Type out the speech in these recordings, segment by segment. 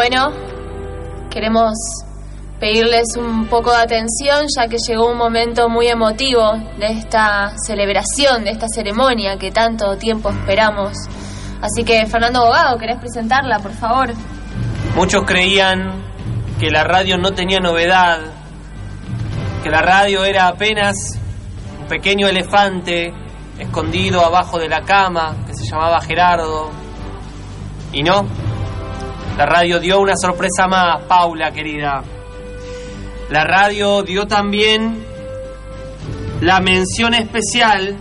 Bueno, queremos pedirles un poco de atención, ya que llegó un momento muy emotivo de esta celebración, de esta ceremonia que tanto tiempo esperamos. Así que, Fernando Bogado, ¿querés presentarla, por favor? Muchos creían que la radio no tenía novedad, que la radio era apenas un pequeño elefante escondido abajo de la cama que se llamaba Gerardo. Y no, la radio dio una sorpresa más, Paula, querida. La radio dio también la mención especial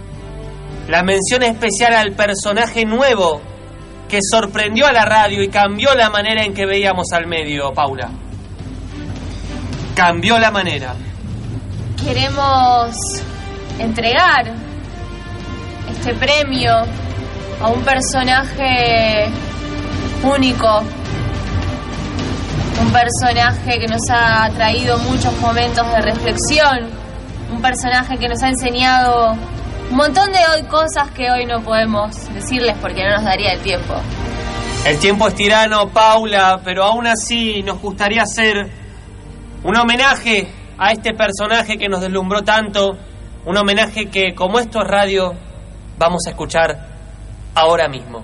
al personaje nuevo que sorprendió a la radio y cambió la manera en que veíamos al medio, Paula. Cambió la manera. Queremos entregar este premio a un personaje único, un personaje que nos ha traído muchos momentos de reflexión, un personaje que nos ha enseñado un montón de cosas que hoy no podemos decirles porque no nos daría el tiempo. El tiempo es tirano, Paula, pero aún así nos gustaría hacer un homenaje a este personaje que nos deslumbró tanto, un homenaje que, como esto es radio, vamos a escuchar ahora mismo.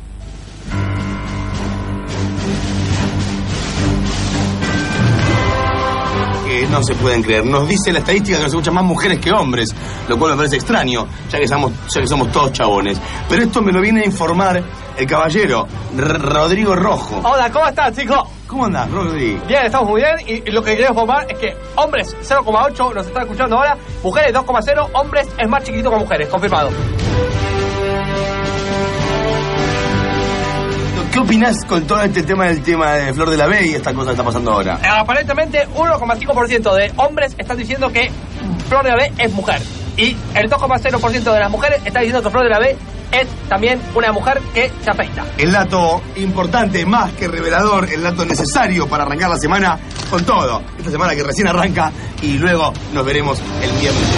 No se pueden creer. Nos dice la estadística que nos escuchan más mujeres que hombres, lo cual me parece extraño, ya que somos todos chabones. Pero esto me lo viene a informar el caballero Rodrigo Rojo. Hola, ¿cómo estás, chicos? ¿Cómo andás, Rodrigo? Bien, estamos muy bien. Y lo que quería informar es que hombres 0,8 nos están escuchando ahora, mujeres 2,0, hombres es más chiquitito que mujeres, confirmado. ¿Qué opinás con todo este tema de Flor de la B y esta cosa que está pasando ahora? Aparentemente 1,5% de hombres están diciendo que Flor de la B es mujer. Y el 2,0% de las mujeres están diciendo que Flor de la B es también una mujer que se afeita. El dato importante, más que revelador, el dato necesario para arrancar la semana con todo. Esta semana que recién arranca y luego nos veremos el viernes.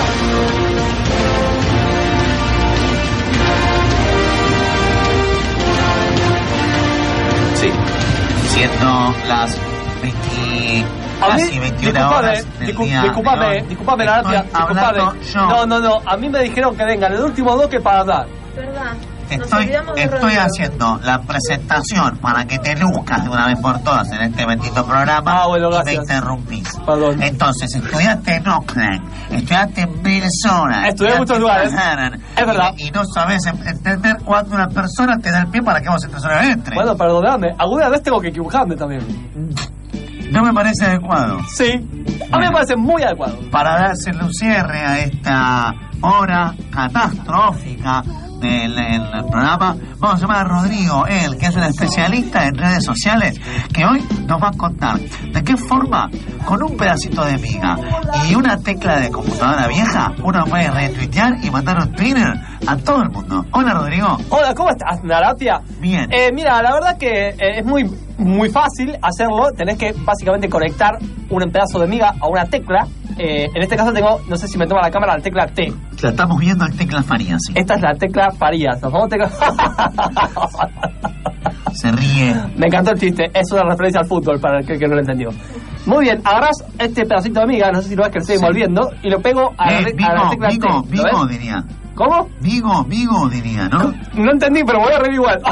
Siendo las 21 horas del día. Disculpame, Naratia, disculpame. No, a mí me dijeron que vengan el último bloque para hablar. ¿Verdad? Estoy haciendo la presentación para que te luzcas de una vez por todas en este bendito programa. Bueno, y gracias. me interrumpís. Perdón. Entonces, estudiaste en Oakland, estudiaste en Minnesota, estudié en muchos lugares. Manhattan, es verdad. Y no sabes entender cuando una persona te da el pie para que vos entre. Bueno, perdóname, alguna vez tengo que equivocarme también. No me parece adecuado. Sí, a mí me parece muy adecuado. Para darle un cierre a esta hora catastrófica del programa, vamos a llamar a Rodrigo, él que es un especialista en redes sociales, que hoy nos va a contar de qué forma, con un pedacito de miga y una tecla de computadora vieja, uno puede retuitear y mandar un Twitter a todo el mundo. Hola, Rodrigo. Hola, ¿cómo estás, Naratia? Bien. Mira, la verdad que es muy fácil hacerlo. Tenés que básicamente conectar un pedazo de miga a una tecla. En este caso tengo, no sé si me toma la cámara, la tecla T. La estamos viendo en tecla Farías. ¿Sí? Esta es la tecla Farías. Nos vamos a tecla... Se ríe. Me encantó el chiste. Es una referencia al fútbol para el que no lo entendió. Muy bien, agarrás este pedacito de miga, no sé si lo ves que lo estoy envolviendo, y lo pego a la tecla T. Vigo diría. ¿Cómo? Vigo diría, ¿no? No entendí, pero voy a reír igual.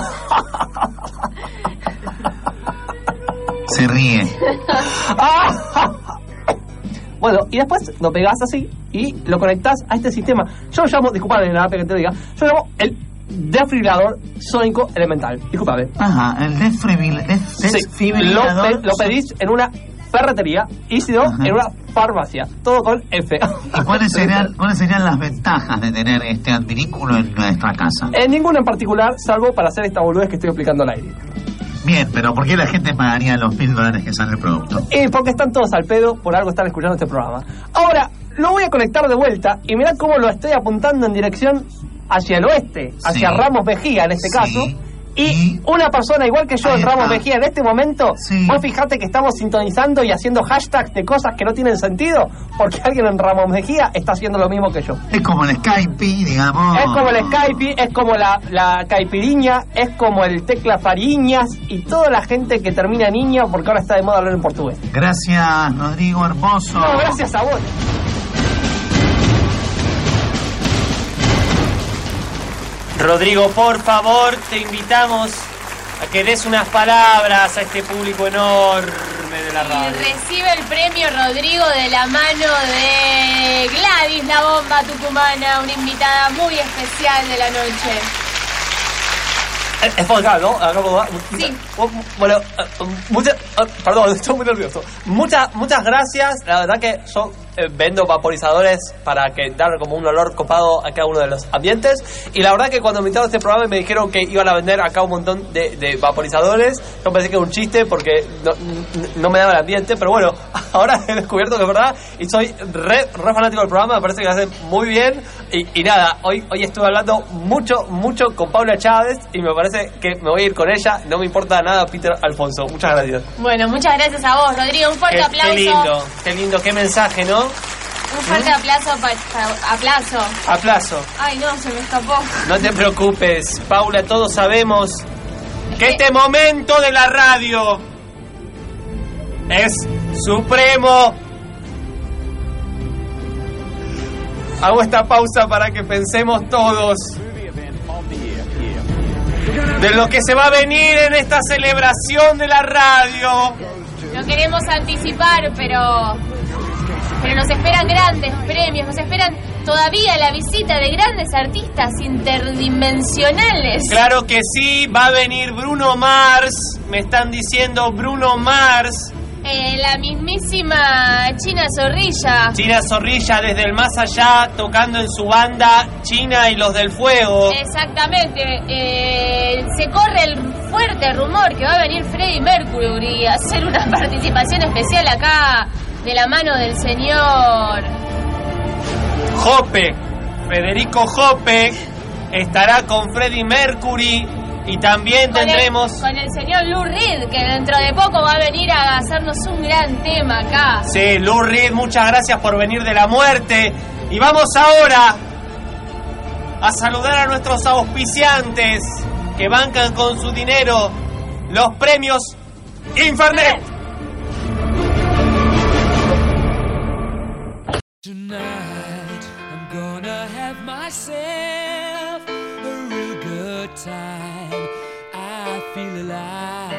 Se ríe. Bueno, y después lo pegás así y lo conectás a este sistema. Yo lo llamo, disculpame, nada que te diga, yo lo llamo el desfibrilador sónico elemental. Disculpame. Ajá, el desfibrilador. Lo pedís en una ferretería y si no, en una farmacia. Todo con F. ¿Y cuáles serían las ventajas de tener este adminículo en nuestra casa? Ninguna en particular, salvo para hacer esta boludez que estoy explicando al aire. Bien, pero ¿por qué la gente pagaría los $1,000 que sale el producto? Porque están todos al pedo, por algo están escuchando este programa. Ahora, lo voy a conectar de vuelta y mirá cómo lo estoy apuntando en dirección hacia el oeste, hacia Ramos Mejía en este caso, Y una persona igual que yo, Ahí Ramos está. Mejía, en este momento, Sí. vos fijate que estamos sintonizando y haciendo hashtags de cosas que no tienen sentido, porque alguien en Ramos Mejía está haciendo lo mismo que yo. Es como el Skype, digamos. Es como el Skype, es como la caipiriña, es como el tecla fariñas y toda la gente que termina en niña porque ahora está de moda hablar en portugués. Gracias, Rodrigo, hermoso. No, gracias a vos. Rodrigo, por favor, te invitamos a que des unas palabras a este público enorme de la Y radio. recibe el premio Rodrigo de la mano de Gladys, la bomba tucumana, una invitada muy especial de la noche. Es por acá, ¿no? Sí. Bueno, perdón, estoy muy nervioso. Muchas gracias. La verdad que yo vendo vaporizadores para que dar como un olor copado a cada uno de los ambientes. Y la verdad que cuando me invitaron a este programa y me dijeron que iban a vender acá un montón de vaporizadores, yo pensé que era un chiste porque no me daba el ambiente. Pero bueno, ahora he descubierto que es verdad y soy re fanático del programa. Me parece que lo hacen muy bien. Y nada, hoy estuve hablando mucho con Paula Chávez y me parece que me voy a ir con ella. No me importa nada Peter Alfonso. Muchas gracias. Bueno, muchas gracias a vos, Rodrigo. Un fuerte aplauso. Qué lindo, qué mensaje, ¿no? Un fuerte aplauso. Aplazo. Ay, no, se me escapó. No te preocupes, Paula, todos sabemos que este momento de la radio es supremo. Hago esta pausa para que pensemos todos de lo que se va a venir en esta celebración de la radio. No queremos anticipar, pero nos esperan grandes premios, nos esperan todavía la visita de grandes artistas interdimensionales. Claro que sí, va a venir Bruno Mars, me están diciendo Bruno Mars. La mismísima China Zorrilla. China Zorrilla desde el más allá tocando en su banda China y los del Fuego. Exactamente. Se corre el fuerte rumor que va a venir Freddie Mercury a hacer una participación especial acá de la mano del señor Jope, Federico Jope estará con Freddie Mercury y también tendremos... con el señor Lou Reed, que dentro de poco va a venir a hacernos un gran tema acá. Sí, Lou Reed, muchas gracias por venir de la muerte. Y vamos ahora a saludar a nuestros auspiciantes que bancan con su dinero los premios Infernet. Tonight I'm gonna have myself a real good time. I feel alive,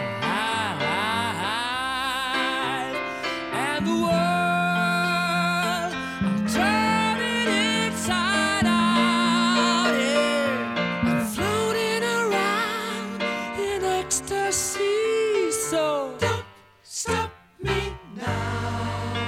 and the world I'm turning inside out. Yeah, I'm floating around in ecstasy. So don't stop me now.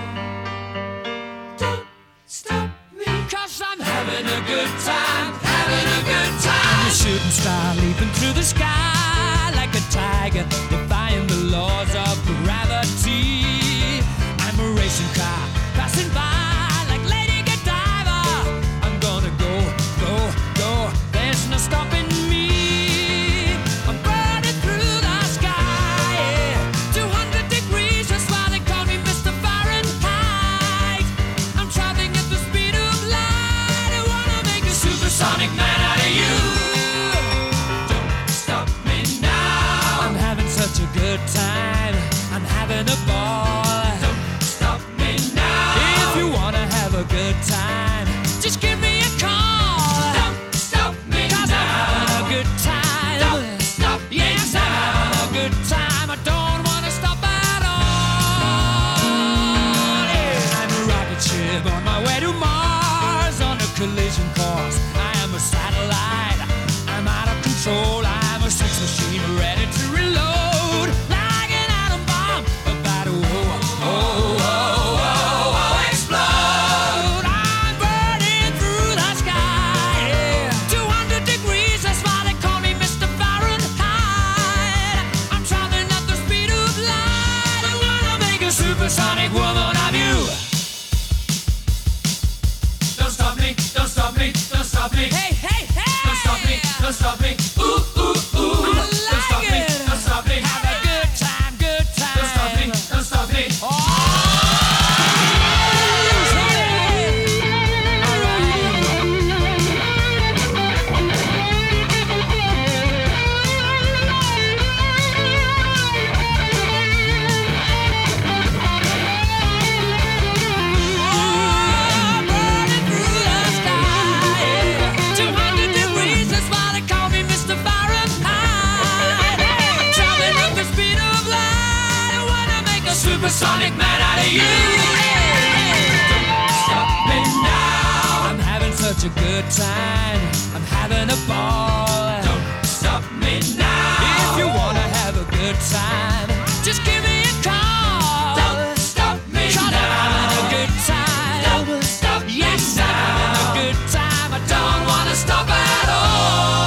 Stop me, 'cause I'm having a good time, having a good time. I'm a shooting star leaping through the sky like a tiger, defying the laws of gravity. I'm a racing car passing by like Lady Godiva. I'm gonna go, go, go, there's no stopping me. I'm burning through the sky, yeah. 200 degrees, that's why they call me Mr. Fahrenheit. I'm traveling at the speed of light. I wanna make a supersonic man out of you. Don't stop me now. I'm having such a good time. I'm having a ball. Don't stop me now. If you wanna have a good time, just give me a call. Don't stop me now. 'Cause I'm having a good time. Don't stop me now. Yes, I'm having a good time. I don't wanna stop at all. Yeah. I'm a rocket ship on my way to Mars on a collision course. I am a satellite. I'm out of control. I'm a sex machine ready to reload like an atom bomb about to explode. I'm burning through the sky. Yeah. 200 degrees, that's why they call me Mr. Fahrenheit. I'm traveling at the speed of light. I wanna make a supersonic woman of you. Don't stop me, don't stop me, don't stop me. Hey, hey, hey! Don't stop me, don't stop me. Ooh, ooh, ooh. supersonic man out of you. Don't stop me now. I'm having such a good time. I'm having a ball. Don't stop me now. If you wanna have a good time, just give me a call. Don't stop me now. I'm having a good time. Don't stop me now. Yes, I'm having a good time. I don't wanna stop at all.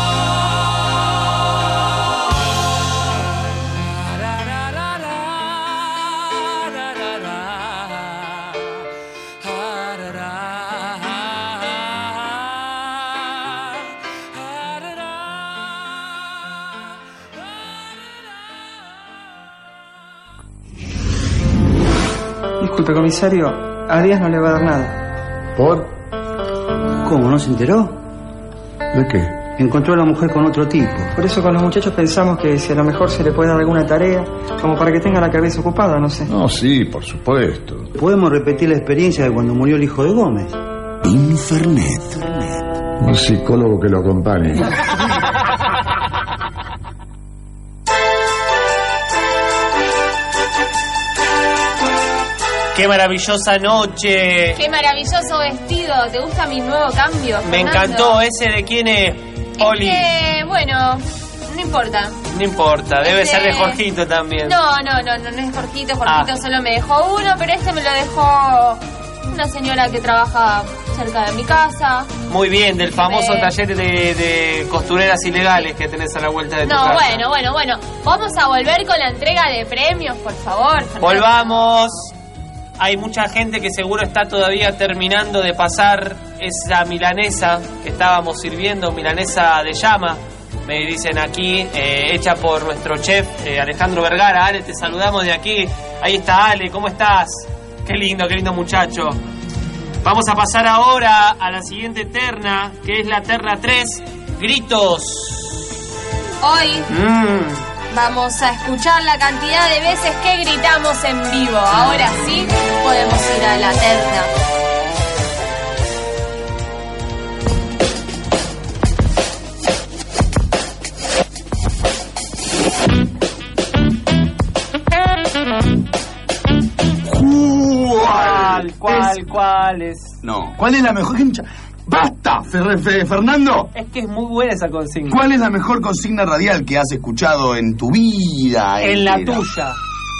Disculpe, comisario, a Díaz no le va a dar nada. ¿Por? ¿Cómo? ¿No se enteró? ¿De qué? Encontró a la mujer con otro tipo. Por eso con los muchachos pensamos que si a lo mejor se le puede dar alguna tarea, como para que tenga la cabeza ocupada, no sé. No, sí, por supuesto. Podemos repetir la experiencia de cuando murió el hijo de Gómez. Infernet. Un psicólogo que lo acompañe. ¡Qué maravillosa noche! ¡Qué maravilloso vestido! ¿Te gusta mi nuevo cambio, Me Fernando? encantó. ¿Ese de quién es, Oli? Bueno, no importa. No importa, debe Este- ser de Jorgito también. No es Jorgito. Jorgito solo me dejó uno, pero este me lo dejó una señora que trabaja cerca de mi casa. Muy bien, del famoso Me- taller de costureras ilegales que tenés a la vuelta de tu No, casa. bueno. Vamos a volver con la entrega de premios, por favor, Fernando. Volvamos. Hay mucha gente que seguro está todavía terminando de pasar esa milanesa que estábamos sirviendo, milanesa de llama, me dicen aquí, hecha por nuestro chef Alejandro Vergara. Ale, te saludamos de aquí. Ahí está Ale, ¿cómo estás? Qué lindo muchacho. Vamos a pasar ahora a la siguiente terna, que es la terna 3, gritos. Hoy vamos a escuchar la cantidad de veces que gritamos en vivo. Ahora sí, podemos ir a la terna. ¿Cuál es? No. ¿Cuál es la mejor? ¡Basta, Fernando! Es que es muy buena esa consigna. ¿Cuál es la mejor consigna radial que has escuchado en tu vida? En la entera? tuya.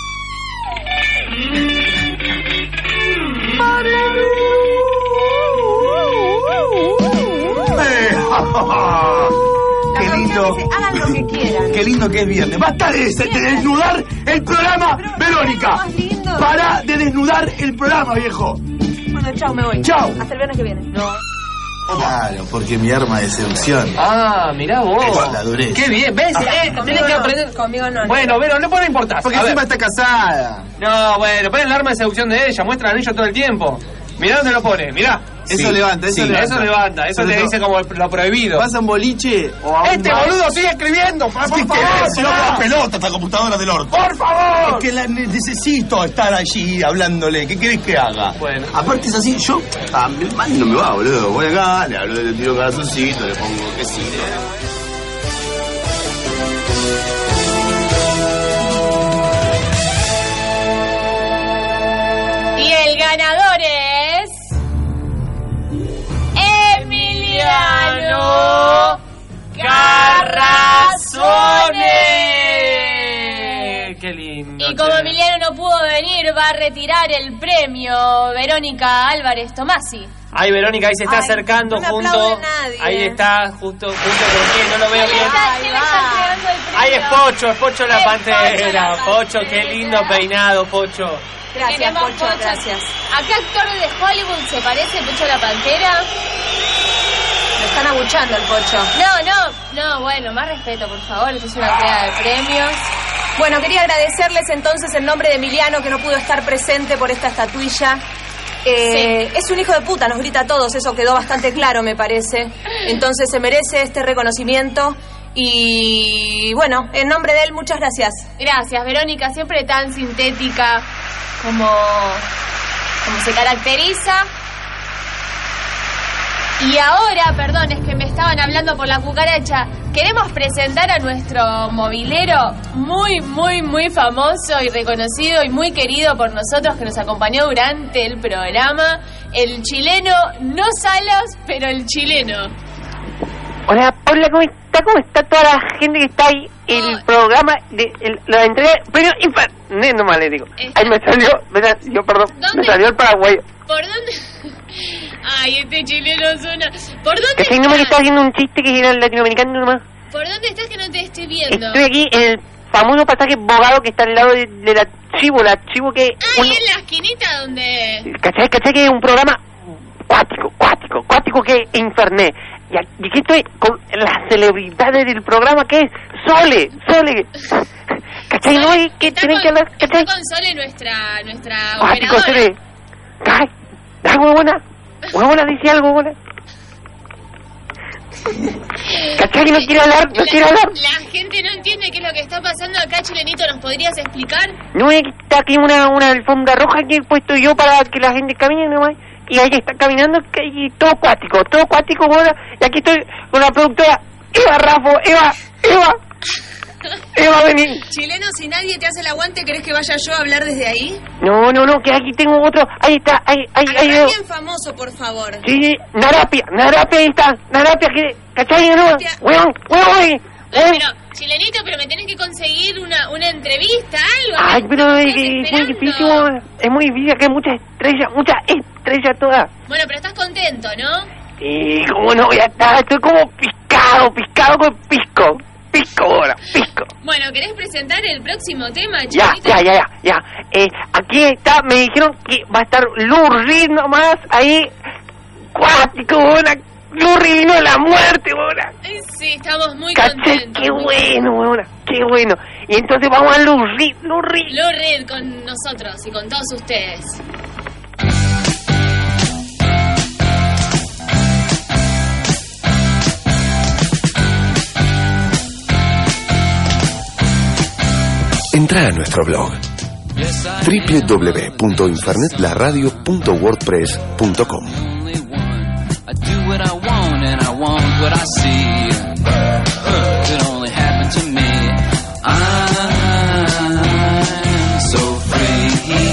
¡Qué lindo! Hagan lo que quieran. ¡Qué lindo que es viernes! ¡Basta de desnudar el programa, Verónica! Más lindo. ¡Para de desnudar el programa, viejo! Bueno, chao, me voy. Chao. Hasta el viernes que viene. No. Claro, porque mi arma de seducción Ah, mirá vos. es la dureza. Qué bien, ¿ves? Tenés que aprender. Conmigo no. Bueno, pero no puede importar. Porque A ver. encima está casada. No, bueno, pon el arma de seducción de ella, muestra el anillo todo el tiempo. Mirá dónde lo pone, mirá. Eso levanta, eso levanta. Eso levanta, eso Sobre te todo- dice como lo prohibido. ¿Vas a un boliche o a un Este bar? boludo sigue escribiendo, por ¿Qué favor. querés? Si no pará. me da pelota esta computadora del orto. Por favor. Es que necesito estar allí hablándole. ¿Qué querés que haga? Bueno. Aparte es así, yo mal no me va, boludo. Voy acá, le hablo, le tiro corazoncito, le pongo que sí. Y el ganador es... Emiliano Carrazone. Qué lindo. Y como che. Emiliano no pudo venir, va a retirar el premio Verónica Álvarez Tomasi. Ahí Verónica, ahí se está Ay, acercando no me junto. aplaude nadie. Ahí está, justo con quién, no lo veo bien. ¿Quién le está entregando el premio? Ahí es Pocho la Es Pantera. Pocho la Pocho, qué Pantera. lindo peinado, Pocho. Gracias, Queremos Pocho, Pocho. gracias. ¿A qué actor de Hollywood se parece Pocho la Pantera? Me están abuchando el Pocho. No, bueno, más respeto, por favor. Esto es una entrega de premios. Bueno, quería agradecerles entonces en nombre de Emiliano que no pudo estar presente por esta estatuilla. Es un hijo de puta, nos grita a todos, eso quedó bastante claro, me parece. Entonces se merece este reconocimiento. Y bueno, en nombre de él, muchas gracias. Gracias, Verónica, siempre tan sintética como se caracteriza. Y ahora, perdón, es que me estaban hablando por la cucaracha. queremos presentar a nuestro movilero muy, muy, muy famoso y reconocido y muy querido por nosotros, que nos acompañó durante el programa, el chileno, no Salas, pero el chileno. Hola, Paula, ¿cómo está? ¿Cómo está toda la gente que está ahí? El programa de la entrega de premio Infernet, nomás le digo. Ahí me salió, perdón, ¿Dónde? me salió el paraguayo. ¿Por dónde? Ay, este chileno suena. ¿Por dónde Que si no me está haciendo un chiste que era el latinoamericano nomás. ¿Por dónde estás que no te estoy viendo? Estoy aquí en el famoso pasaje Bogado que está al lado de la archivo que... Ahí en la esquinita donde... ¿Cachai que es un programa cuático que es Infernet? Y aquí estoy con las celebridades del programa que es Sole. ¿Cachai? No hay que tienen que hablar, ¿cachai? Está con Sole nuestra Cuático, operadora. Sole. Ay, huevona, dice algo, huevona. ¿Cachai? No quiere hablar. La gente no entiende qué es lo que está pasando acá, chilenito. ¿Nos podrías explicar? No, es que está aquí una alfombra roja que he puesto yo para que la gente camine nomás. Y ahí está caminando y todo cuático, huevona. Y aquí estoy con la productora Eva Raffo. Eva, vení. Chileno, si nadie te hace el aguante, ¿querés que vaya yo a hablar desde ahí? No, que aquí tengo otro. Ahí está, ahí. Alguien famoso, por favor. Sí, Narapia, ahí está. Narapia, ¿cachai? No, huevón. Pero, chilenito, pero me tenés que conseguir una entrevista, algo. Ay, pero es muy difícil, es muy difícil, que hay muchas estrellas todas. Bueno, pero estás contento, ¿no? Y cómo no voy a estar, estoy como piscado con pisco. Bueno, ¿querés presentar el próximo tema, Ya. Aquí está, me dijeron que va a estar Lou Reed nomás, ahí, cuático, huevona. Lou Reed vino de la muerte, huevona. Sí, estamos muy ¿Cachai? contentos. Qué bueno, huevona, qué bueno. Y entonces vamos a Lou Reed. Lou Reed con nosotros y con todos ustedes. Entra a nuestro blog www.infernetlaradio.wordpress.com. I do what I want and I want what I see. Could only happen to me. I'm so free.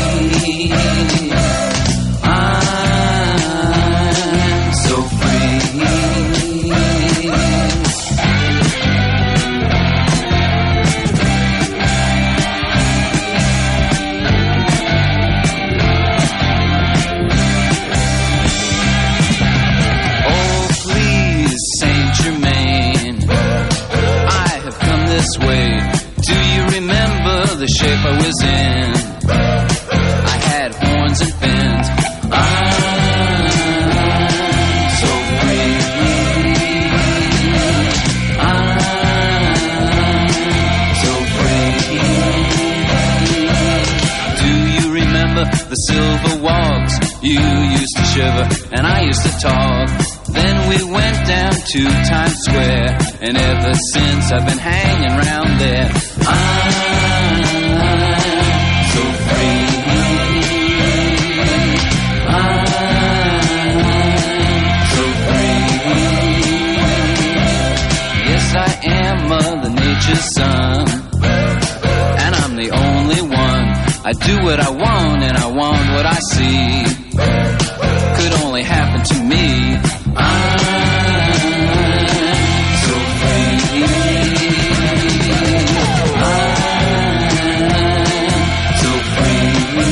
I'm so free. Way. Do you remember the shape I was in? I had horns and fins. I'm so free. I'm so free. Do you remember the silver walks? You used to shiver and I used to talk. Then we went down to Times Square, and ever since I've been hanging around there. I'm so free. I'm so free. Yes, I am Mother Nature's son, and I'm the only one. I do what I want, and I want what I see. Could only happen to me. I'm so free. I'm so free.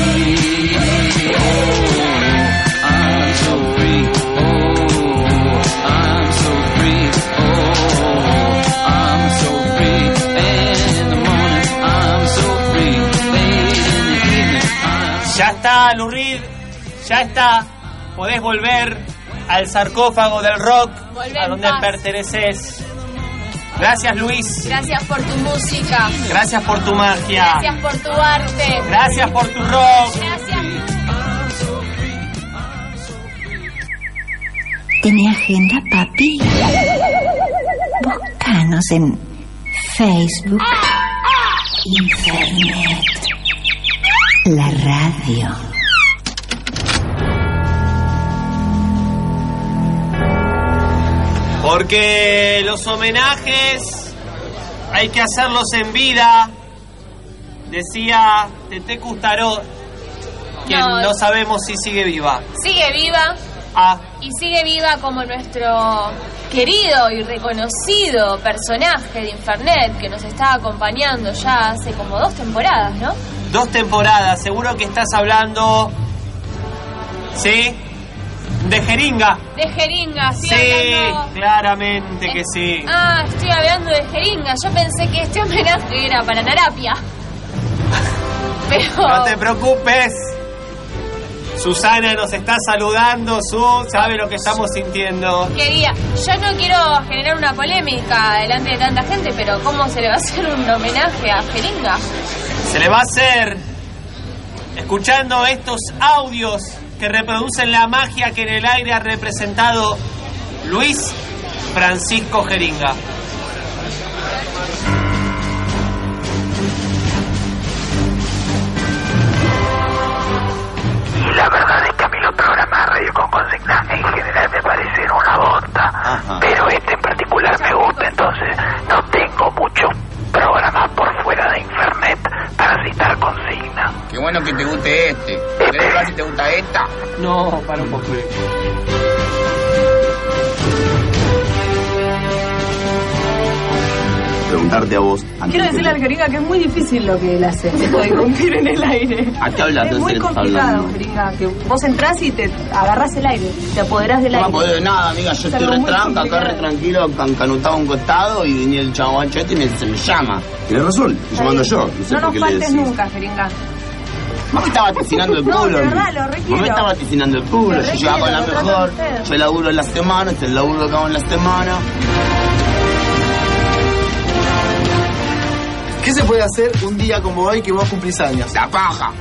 Oh, I'm so free. Oh, I'm so free. Oh, I'm so free. And in the morning, I'm so free. Late in the evening, Ya está, Lou Reed. Ya está. Podés volver al sarcófago del rock, a donde perteneces. Gracias, Luis. Gracias por tu música. Gracias por tu magia. Gracias por tu arte. Gracias por tu rock. Gracias. ¿Tiene agenda, papi? Búscanos en Facebook, Internet, la radio. Porque los homenajes hay que hacerlos en vida, decía Tete Custaró, quien no sabemos si sigue viva. Sigue viva. Y sigue viva como nuestro querido y reconocido personaje de Infernet, que nos está acompañando ya hace como 2 temporadas, ¿no? 2 temporadas, seguro que estás hablando, ¿sí? De Jeringa. De Jeringa, sí, hablando... claramente que sí. Estoy hablando de Jeringa. Yo pensé que este homenaje era para Narapia. Pero... No te preocupes. Susana nos está saludando, sabe lo que estamos sintiendo. Yo no quiero generar una polémica delante de tanta gente, pero ¿cómo se le va a hacer un homenaje a Jeringa? Se le va a hacer escuchando estos audios que reproducen la magia que en el aire ha representado Luis Francisco Jeringa. Y la verdad es que a mí los programas de radio con consigna en general me parecen una bosta. Pero este en particular me gusta, entonces no tengo muchos programas por fuera de Infernet para citar consigna. Qué bueno que te guste este. ¿Querés ver si te gusta esta? No, para un poco. Preguntarte a vos. Quiero decirle al Jeringa que es muy difícil lo que él hace, esto de irrumpir en el aire. ¿A qué hablas? Es muy complicado, Jeringa, que vos entrás y te agarrás el aire, te apoderás del aire. No apoderé de nada, amiga, yo estoy retranca, acá re tranquilo, cancanutado a un costado y venía el chavo este y se me llama. Tienes razón, estoy llamando yo. No nos faltes nunca, Jeringa. No me estaba vaticinando el culo. No, de verdad, lo requiero. No me estaba vaticinando el culo, yo llegaba con la mejor, yo laburo en la semana, este laburo acá en la semana. ¿Qué se puede hacer un día como hoy que vos cumplís años? La paja.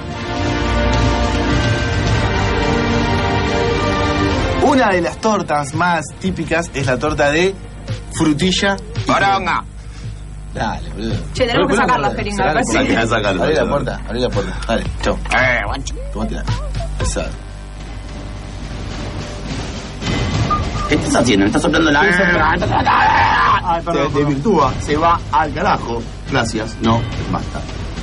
Una de las tortas más típicas es la torta de frutilla. ¡Poronga! Dale, boludo. Che, tenemos que sacar la Jeringa. Abrí la puerta, abrí la puerta. Dale, chau. Guancho. Tómatela. Pesado. ¿Qué estás haciendo? ¿Me estás soplando la... Ay, perdón, te virtúa, se va al carajo. Gracias, no, basta.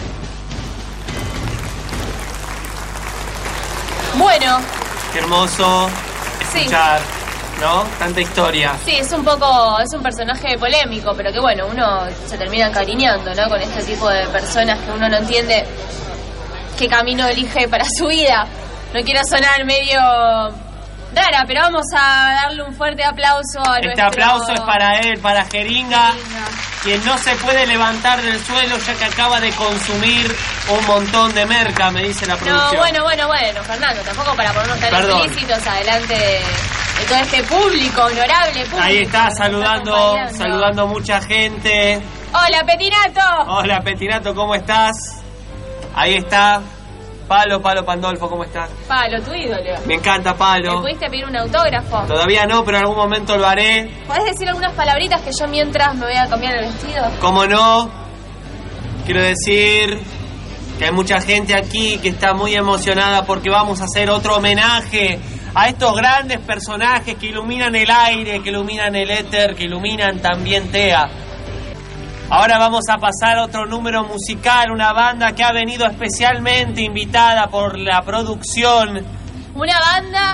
Bueno. Qué hermoso escuchar, ¿no? Tanta historia. Sí, es un personaje polémico, pero que bueno, uno se termina encariñando, ¿no? Con este tipo de personas que uno no entiende qué camino elige para su vida. No quiero sonar medio rara, pero vamos a darle un fuerte aplauso a Este aplauso es para él, para Jeringa, quien no se puede levantar del suelo ya que acaba de consumir un montón de merca, me dice la producción. No, bueno, Fernando, tampoco para ponernos tan explícitos adelante de todo este público, honorable público. Ahí está, saludando mucha gente. Hola, Petinato. Hola, Petinato, ¿cómo estás? Ahí está. Palo Pandolfo, ¿cómo estás? Palo, tu ídolo. Me encanta Palo. ¿Me pudiste pedir un autógrafo? Todavía no, pero en algún momento lo haré. ¿Podés decir algunas palabritas que yo mientras me voy a cambiar el vestido? ¿Cómo no? Quiero decir que hay mucha gente aquí que está muy emocionada porque vamos a hacer otro homenaje a estos grandes personajes que iluminan el aire, que iluminan el éter, que iluminan también TEA. Ahora vamos a pasar a otro número musical, una banda que ha venido especialmente invitada por la producción. Una banda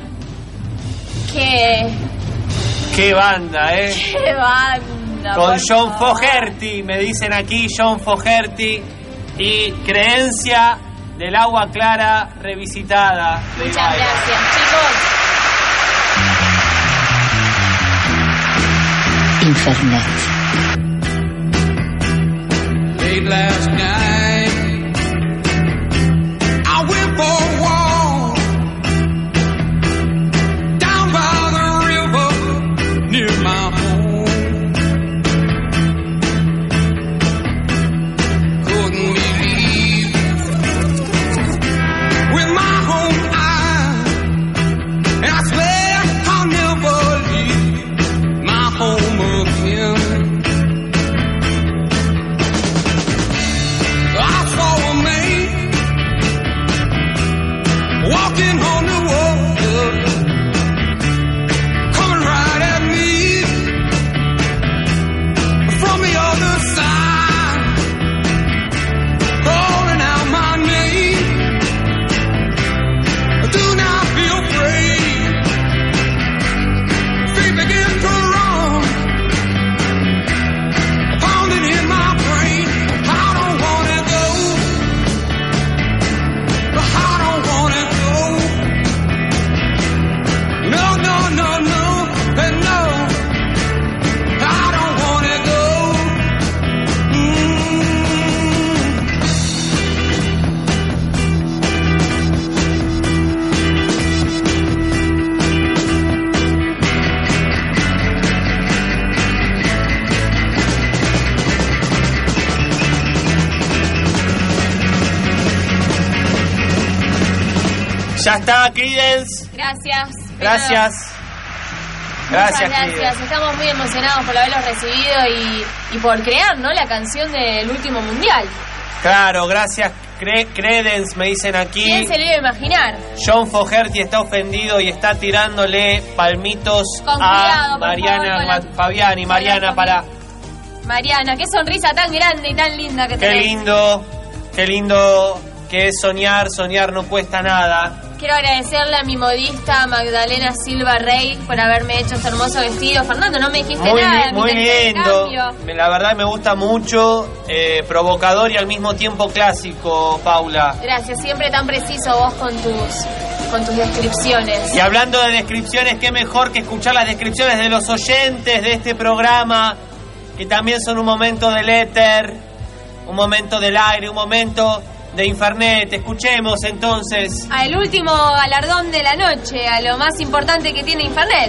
que... ¡Qué banda, eh! ¡Qué banda! Con John Fogerty, me dicen aquí John Fogerty y Creencia del Agua Clara revisitada. Muchas gracias, chicos. Infernet. Late last night, I went for a walk down by the river near my home. Couldn't believe with my own eyes, and I swear I'll never leave my home again. Walking on the water, coming right at me. Ya está, Creedence. Gracias. Gracias. Muchas gracias. Estamos muy emocionados por haberlos recibido y por crear, ¿no?, la canción del último mundial. Claro, gracias. Creedence, me dicen aquí. ¿Quién se lo iba a imaginar? John Fogerty está ofendido y está tirándole palmitos a Mariana Fabiani. Mariana, para... Mariana, qué sonrisa tan grande y tan linda que tenés. Qué lindo que es soñar. Soñar no cuesta nada. Quiero agradecerle a mi modista Magdalena Silva Rey por haberme hecho este hermoso vestido. Fernando, no me dijiste nada. Muy lindo. La verdad me gusta mucho, provocador y al mismo tiempo clásico, Paula. Gracias, siempre tan preciso vos con tus descripciones. Y hablando de descripciones, qué mejor que escuchar las descripciones de los oyentes de este programa, que también son un momento del éter, un momento del aire, un momento de Infernet. Escuchemos entonces al último galardón de la noche, a lo más importante que tiene Infernet.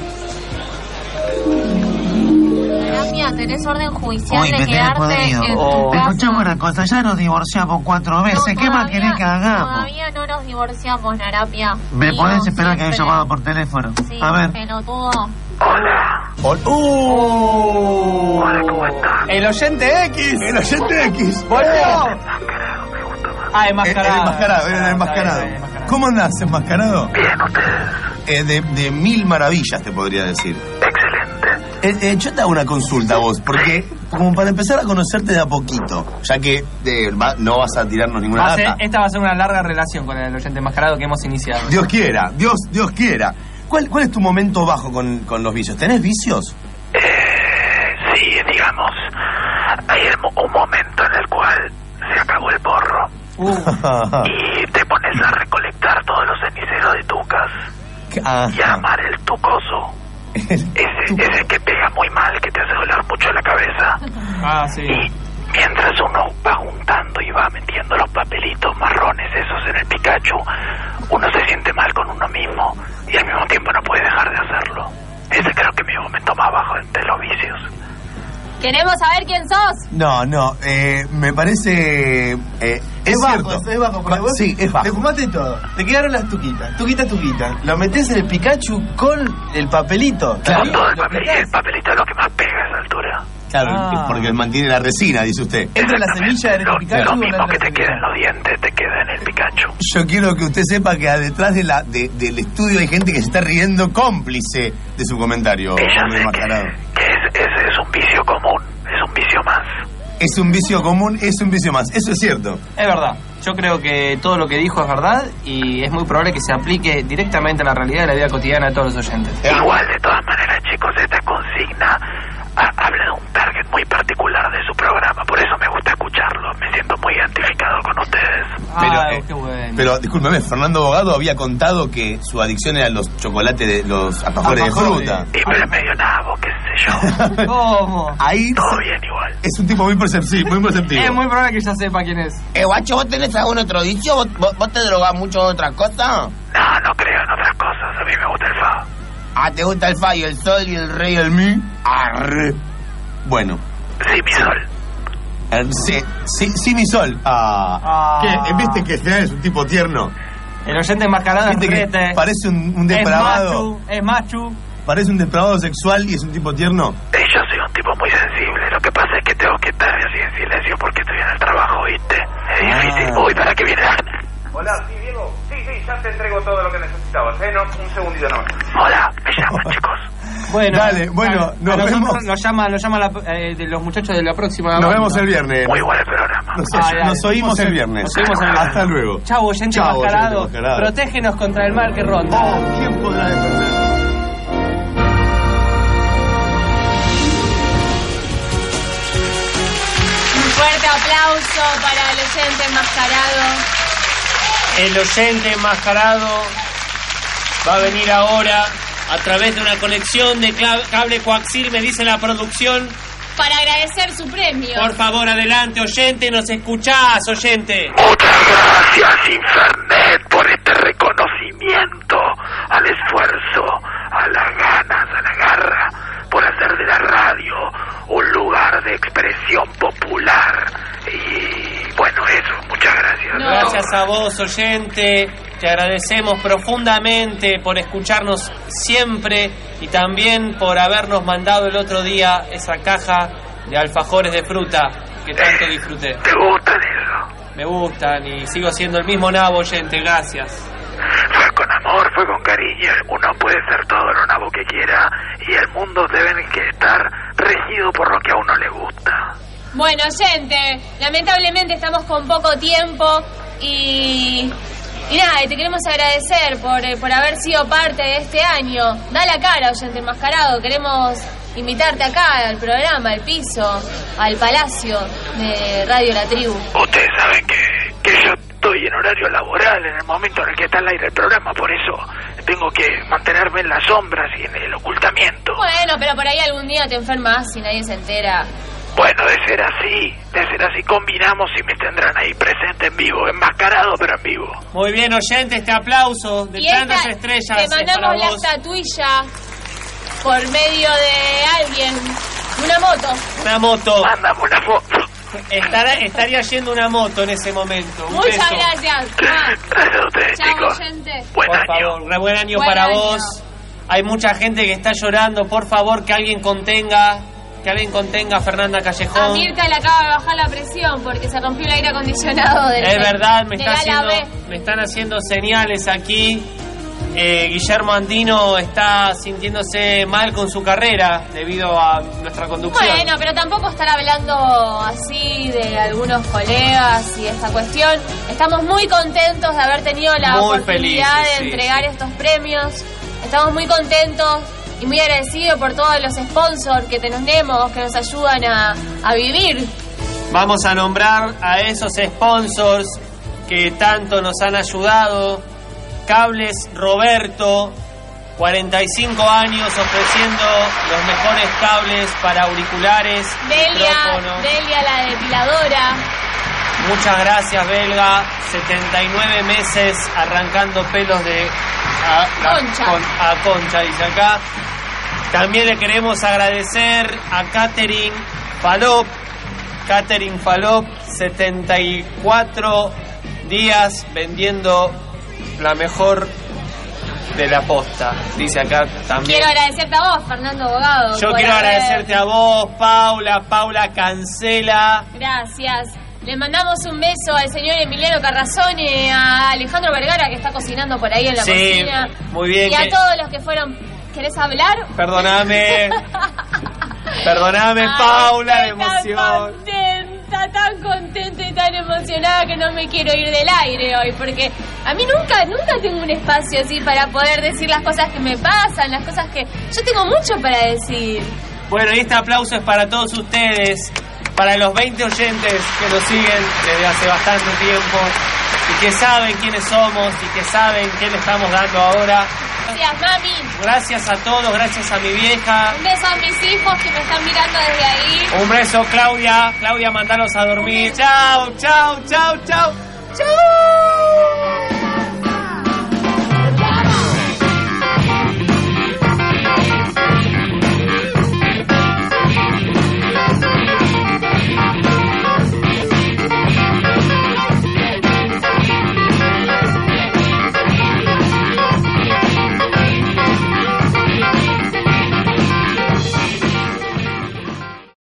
Terapia, tenés orden judicial de quedarte en tu casa. Escuchame una cosa, ya nos divorciamos 4 veces. ¿Qué más querés que hagamos? Todavía no nos divorciamos, Narapia. ¿Me podés esperar que haya llamado por teléfono? Sí, a ver. pelotudo. Hola. Hola, ¿cómo estás? El oyente X. El oyente X. ¡Volvió! Enmascarado. El enmascarado. ¿Cómo andás, enmascarado? Bien, ustedes. De mil maravillas, te podría decir. Excelente. Yo te hago una consulta a vos, porque como para empezar a conocerte de a poquito, ya que no vas a tirarnos ninguna data. Esta va a ser una larga relación con el oyente enmascarado que hemos iniciado. Dios quiera, Dios quiera. ¿Cuál es tu momento bajo con los vicios? ¿Tenés vicios? Sí, digamos. Hay un momento en el cual se acabó el porro. Y te pones a recolectar todos los ceniceros de tucas. Y a armar el tucoso. Ese que pega muy mal, que te hace doler mucho la cabeza. Sí. Y mientras uno va juntando y va metiendo los papelitos marrones esos en el Pikachu, uno se siente mal con uno mismo y al mismo tiempo no puede dejar de hacerlo. Ese creo que es mi momento más bajo entre los vicios. Queremos saber quién sos. No, me parece... es bajo, cierto. es bajo. Porque vos sí, es bajo. Te fumaste todo. Te quedaron las tuquitas. Tuquita. Lo metés en el Pikachu con el papelito. Claro. Con todo el papelito es lo que más pega a esa altura. Claro, porque mantiene la resina, dice usted. Entra la semilla en el Pikachu. Lo mismo que te queda en los dientes, te queda en el Pikachu. Yo quiero que usted sepa que detrás del estudio hay gente que se está riendo cómplice de su comentario. Ella sé que ese es un vicio común, es un vicio más. Es un vicio común, es un vicio más. Eso es cierto. Es verdad. Yo creo que todo lo que dijo es verdad y es muy probable que se aplique directamente a la realidad de la vida cotidiana de todos los oyentes. Igual, de todas maneras, chicos, esta consigna habla de un target muy particular de su programa. Por eso me gusta escucharlo. Me siento muy identificado con ustedes. Qué bueno. Pero, discúlpeme, Fernando Bogado había contado que su adicción era los chocolates, de los alfajores de fruta. Y pero es medio nabo, qué sé yo. ¿Cómo? Ahí todo bien igual. Es un tipo muy perceptivo. Es muy probable que ya sepa quién es. Guacho, ¿vos tenés algún otro vicio? ¿Vos te drogás mucho en otras cosas? No creo en otras cosas. A mí me gusta el fa. ¿Te gusta el fa y el sol y el re y el mi? Arre. Bueno. Sí, mi sol. Sí, mi sol. ¿Qué? ¿Viste que este es un tipo tierno? El oyente enmascarado es rete. Parece un depravado. Es macho. Parece un depravado sexual y es un tipo tierno. Yo soy un tipo muy sensible. Lo que pasa es que tengo que estar así en silencio porque estoy en el trabajo, ¿viste? Es difícil. Uy, ¿para qué viene Ana? Hola, sí, Diego. Sí, ya te entrego todo lo que necesitabas, No, un segundito nomás. Hola, me llaman, chicos. Bueno, dale, nos vemos. Nos llama de los muchachos de la próxima. Nos vemos el viernes. Muy buen el programa. Nos oímos el viernes. Hasta luego. Chau, oyente enmascarado. Protégenos contra el mal que ronda. ¿Quién podrá defender? Fuerte aplauso para el oyente enmascarado. El oyente enmascarado va a venir ahora a través de una conexión de cable coaxil, me dice la producción. Para agradecer su premio. Por favor, adelante, oyente, nos escuchás, oyente. Muchas gracias, Infernet, por este reconocimiento al esfuerzo, a las ganas, a la garra, por hacer de la radio un lugar de expresión popular. Y bueno, eso, muchas gracias. Gracias a vos, oyente. te agradecemos profundamente por escucharnos siempre y también por habernos mandado el otro día esa caja de alfajores de fruta que tanto disfruté. ¿Te gustan eso? Me gustan y sigo siendo el mismo nabo oyente, gracias. Fue con amor, fue con cariño. Uno puede ser todo lo nabo que quiera y el mundo debe que estar regido por lo que a uno le gusta. Bueno, oyente, lamentablemente estamos con poco tiempo y nada, te queremos agradecer por haber sido parte de este año. Da la cara, oyente enmascarado, queremos invitarte acá al programa, al piso, al palacio de Radio La Tribu. Ustedes saben que yo estoy en horario laboral en el momento en el que está al aire el programa, por eso tengo que mantenerme en las sombras y en el ocultamiento. Bueno, pero por ahí algún día te enfermas y nadie se entera. Bueno, de ser así combinamos y me tendrán ahí presente en vivo, enmascarado pero en vivo. Muy bien, oyente, este aplauso de tantas estrellas. Te mandamos la estatuilla por medio de alguien, una moto. Una moto. Mándame una foto. Estaría yendo una moto en ese momento. Muchas gracias. Gracias a ustedes, chao, chicos. oyente. Buen año. Favor, buen año para vos. Hay mucha gente que está llorando. Por favor, que alguien contenga a Fernanda Callejón. A Mirta le acaba de bajar la presión porque se rompió el aire acondicionado del... Es verdad, me me están haciendo señales aquí. Guillermo Andino está sintiéndose mal con su carrera debido a nuestra conducción. Bueno, pero tampoco estar hablando así de algunos colegas y esta cuestión. Estamos muy contentos de haber tenido la oportunidad de entregar estos premios. Estamos muy contentos y muy agradecidos por todos los sponsors que tenemos, que nos ayudan a vivir. Vamos a nombrar a esos sponsors que tanto nos han ayudado. Cables Roberto, 45 años ofreciendo los mejores cables para auriculares, micrófonos. Delia la depiladora. Muchas gracias, Belga. 79 meses arrancando pelos de Concha, dice acá. También le queremos agradecer a Catherine Falop. Catherine Falop, 74 días vendiendo la mejor de la posta, dice acá también. Quiero agradecerte a vos, Fernando Abogado. Yo quiero agradecerte a vos, Paula Cancela. Gracias. Le mandamos un beso al señor Emiliano Carrazone, a Alejandro Vergara, que está cocinando por ahí en la cocina. Muy bien. Y a todos los que fueron... ¿Querés hablar? Perdóname. Perdóname, Paula, de emoción. Tan contenta y tan emocionada que no me quiero ir del aire hoy, porque a mí nunca tengo un espacio así para poder decir las cosas que me pasan, las cosas que... Yo tengo mucho para decir. Bueno, y este aplauso es para todos ustedes, para los 20 oyentes que nos siguen desde hace bastante tiempo y que saben quiénes somos y que saben qué le estamos dando ahora. Gracias, mami. Gracias a todos, gracias a mi vieja. Un beso a mis hijos que me están mirando desde ahí. Un beso, Claudia. Claudia, mandalos a dormir. Chao.